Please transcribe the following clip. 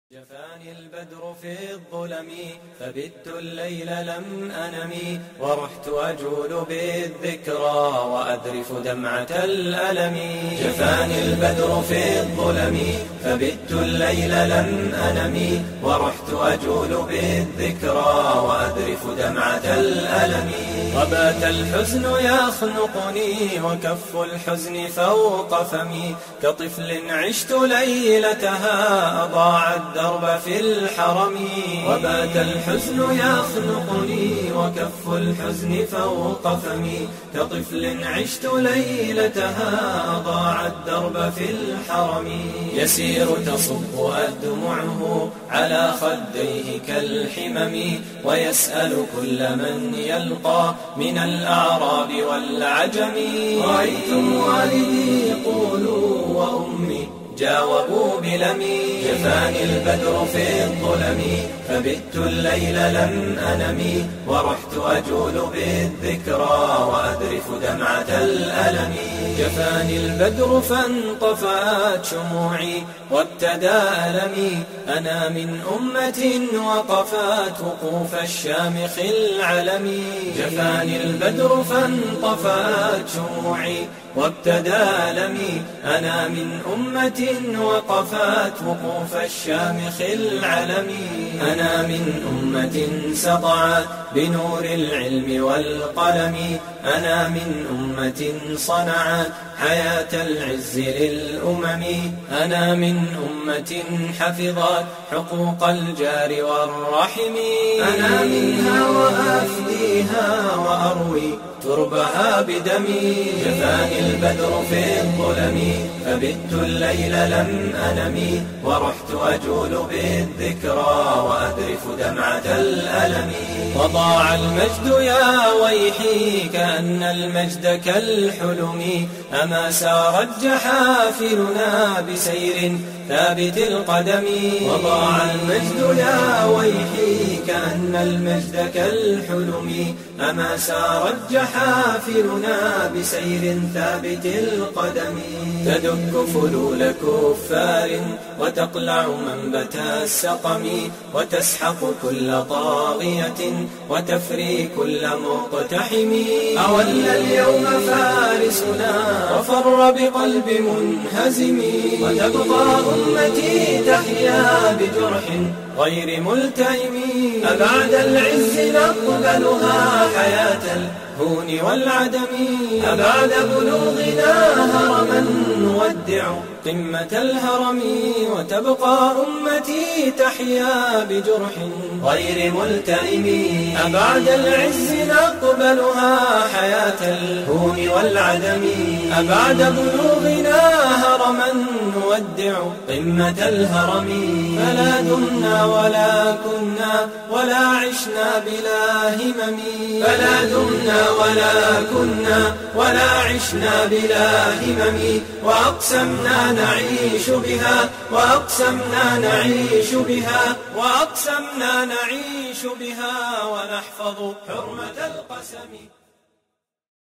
جفاني البدر في الظلم فبت الليل لم أنم ورحت أجول بالذكرى وأذرف دمعة الألم. جفاني البدر في الظلم فبت الليل لم أنم ورحت أجول بالذكرى وأذرف دمعة الألم. وبات الحزن يخنقني وكف الحزن فوق فمي كطفل عشت ليلتها أضاع الدرب في الحرم. وبات الحزن يخنقني وكف الحزن فوق فمي كطفل عشت ليلتها أضاع الدرب في الحرم. يسير تصب أدمعه على خديه كالحمم ويسأل كل من يلقى من الأعراب والعجم. رأيتم والدي يقولوا وأمي جاوبوا بلمي. جفاني البدر في الظلم فبت الليل لم أنم ورحت أجول بالذكرى وأذرف دمعة الألم. جفاني البدر فانطفأت شموعي وابتدى ألمي أنا من أمة وقفت وقوف الشامخ العلم. جفاني البدر فانطفأت شموعي وابتدى ألمي أنا من أمة وقفت وقوف الشامخ العلم. أنا من أمة سطعت بنور العلم والقلم. أنا من أمة صنعت حياة العز للأمم. أنا من أمة حفظت حقوق الجار والرحم. أنا منها وأفديها وأروي تربها بدمي. جفاني البدر في الظلم فبت الليل لم أنم ورحت أجول بالذكرى وأذرف دمعة الألم. وضاع المجد يا ويحي كأن المجد كالحلم. أما سارت جحافلنا بسير ثابت القدم. وضاع المجد يا ويحي كأن المجد كالحلم. أما سارت جحافلنا بسير ثابت القدم. تدك فلول كفار وتقلع منبت السقم وتسحق كل طاغية وتفري كل مقتحم. أول اليوم فارسنا وفر بقلب منهزم وتبقى أمتي تحيا بجرح غير ملتئم. أبعد العز نقبلها حياة الهون والعدم. أبعد بلوغنا هرما نودع قمة الهرم وتبقى أمتي تحيا بجرح غير ملتئم. أبعد العز نقبلها حياة الهون والعدم. أبعد بلوغنا هرما نودع قمة الهرم. فلا دمنا ولا كنا ولا عشنا بلا همم. فلا دمنا ولا كنا ولا عشنا بلا همم. وأقسمنا نعيش بها وأقسمنا نعيش بها وأقسمنا نعيش بها ونحفظ حرمة القسم.